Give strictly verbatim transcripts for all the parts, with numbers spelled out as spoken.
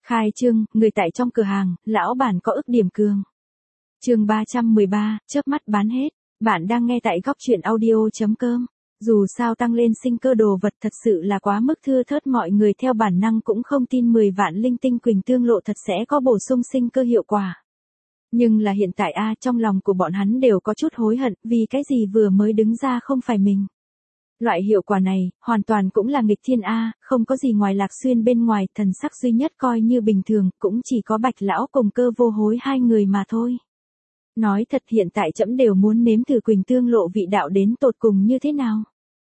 Khai trương, người tại trong cửa hàng, lão bản có ức điểm cường. Chương ba trăm mười ba, chớp mắt bán hết. Bạn đang nghe tại góc truyện audio.com. Dù sao tăng lên sinh cơ đồ vật thật sự là quá mức thưa thớt, mọi người theo bản năng cũng không tin mười vạn linh tinh quỳnh tương lộ thật sẽ có bổ sung sinh cơ hiệu quả. Nhưng là hiện tại a trong lòng của bọn hắn đều có chút hối hận vì cái gì vừa mới đứng ra không phải mình. Loại hiệu quả này, hoàn toàn cũng là nghịch thiên a, không có gì ngoài Lạc Xuyên bên ngoài, thần sắc duy nhất coi như bình thường, cũng chỉ có Bạch lão cùng Cơ Vô Hối hai người mà thôi. Nói thật hiện tại trẫm đều muốn nếm thử quỳnh tương lộ vị đạo đến tột cùng như thế nào.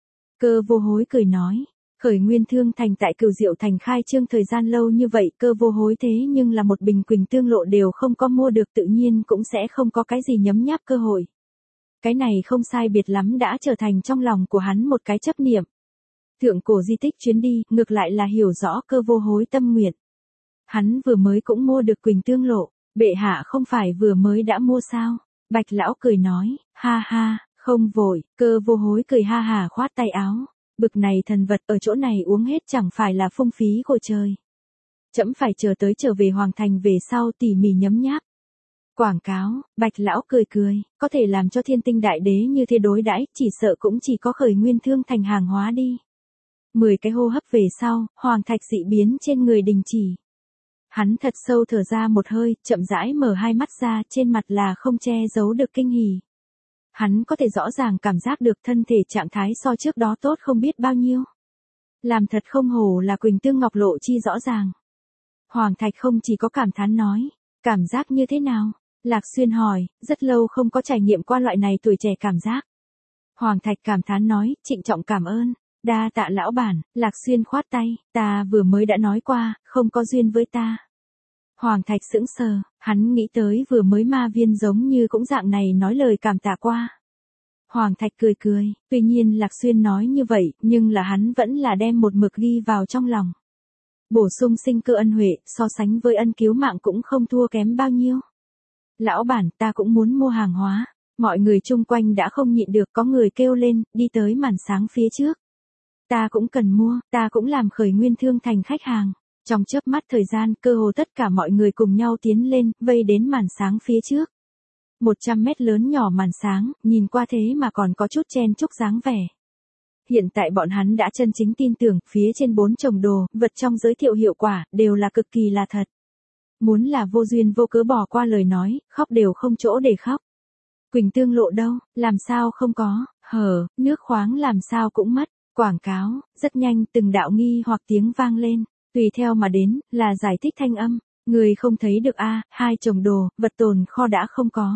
Cơ Vô Hối cười nói, khởi nguyên thương thành tại Cửu Diệu thành khai trương thời gian lâu như vậy, Cơ Vô Hối thế nhưng là một bình quỳnh tương lộ đều không có mua được, tự nhiên cũng sẽ không có cái gì nhấm nháp cơ hội. Cái này không sai biệt lắm đã trở thành trong lòng của hắn một cái chấp niệm. Thượng cổ di tích chuyến đi, ngược lại là hiểu rõ Cơ Vô Hối tâm nguyện. Hắn vừa mới cũng mua được quỳnh tương lộ, bệ hạ không phải vừa mới đã mua sao? Bạch lão cười nói, ha ha, không vội. Cơ Vô Hối cười ha hà khoát tay áo, bực này thần vật ở chỗ này uống hết chẳng phải là phung phí của trời. Trẫm phải chờ tới trở về hoàng thành về sau tỉ mỉ nhấm nháp. Quảng cáo, Bạch lão cười cười, có thể làm cho thiên tinh đại đế như thế đối đãi, chỉ sợ cũng chỉ có khởi nguyên thương thành hàng hóa đi. Mười cái hô hấp về sau, hoàng thạch dị biến trên người đình chỉ. Hắn thật sâu thở ra một hơi, chậm rãi mở hai mắt ra, trên mặt là không che giấu được kinh hỉ. Hắn có thể rõ ràng cảm giác được thân thể trạng thái so trước đó tốt không biết bao nhiêu. Làm thật không hổ là quỳnh tương ngọc lộ chi rõ ràng. Hoàng thạch không chỉ có cảm thán nói, cảm giác như thế nào? Lạc Xuyên hỏi, rất lâu không có trải nghiệm qua loại này tuổi trẻ cảm giác. Hoàng thạch cảm thán nói, trịnh trọng cảm ơn. Đa tạ lão bản. Lạc Xuyên khoát tay, ta vừa mới đã nói qua, không có duyên với ta. Hoàng thạch sững sờ, hắn nghĩ tới vừa mới ma viên giống như cũng dạng này nói lời cảm tạ qua. Hoàng thạch cười cười, tuy nhiên Lạc Xuyên nói như vậy, nhưng là hắn vẫn là đem một mực ghi vào trong lòng. Bổ sung sinh cơ ân huệ, so sánh với ân cứu mạng cũng không thua kém bao nhiêu. Lão bản, ta cũng muốn mua hàng hóa. Mọi người chung quanh đã không nhịn được, có người kêu lên, đi tới màn sáng phía trước. Ta cũng cần mua, ta cũng làm khởi nguyên thương thành khách hàng. Trong chớp mắt thời gian, cơ hồ tất cả mọi người cùng nhau tiến lên, vây đến màn sáng phía trước. một trăm mét lớn nhỏ màn sáng, nhìn qua thế mà còn có chút chen chúc dáng vẻ. Hiện tại bọn hắn đã chân chính tin tưởng, phía trên bốn chồng đồ, vật trong giới thiệu hiệu quả, đều là cực kỳ là thật. Muốn là vô duyên vô cớ bỏ qua lời nói, khóc đều không chỗ để khóc. Quỳnh tương lộ đâu, làm sao không có, hờ, nước khoáng làm sao cũng mất. Quảng cáo, rất nhanh từng đạo nghi hoặc tiếng vang lên, tùy theo mà đến, là giải thích thanh âm, người không thấy được a hai chồng đồ, vật tồn kho đã không có.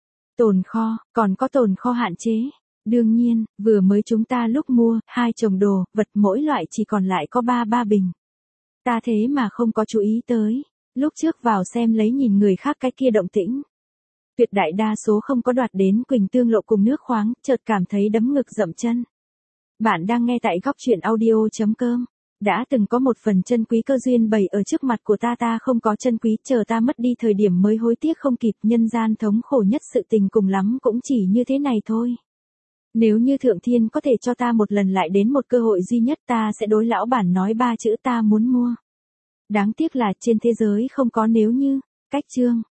Tồn kho, còn có tồn kho hạn chế. Đương nhiên, vừa mới chúng ta lúc mua, hai chồng đồ, vật mỗi loại chỉ còn lại có ba ba bình. Ta thế mà không có chú ý tới, lúc trước vào xem lấy nhìn người khác cái kia động tĩnh. Tuyệt đại đa số không có đoạt đến quỳnh tương lộ cùng nước khoáng, chợt cảm thấy đấm ngực dậm chân. Bạn đang nghe tại góc truyện audio.com. Đã từng có một phần chân quý cơ duyên bày ở trước mặt của ta, ta không có chân quý, chờ ta mất đi thời điểm mới hối tiếc không kịp, nhân gian thống khổ nhất sự tình cùng lắm cũng chỉ như thế này thôi. Nếu như Thượng Thiên có thể cho ta một lần lại đến một cơ hội duy nhất, ta sẽ đối lão bản nói ba chữ ta muốn mua. Đáng tiếc là trên thế giới không có nếu như. Cách chương.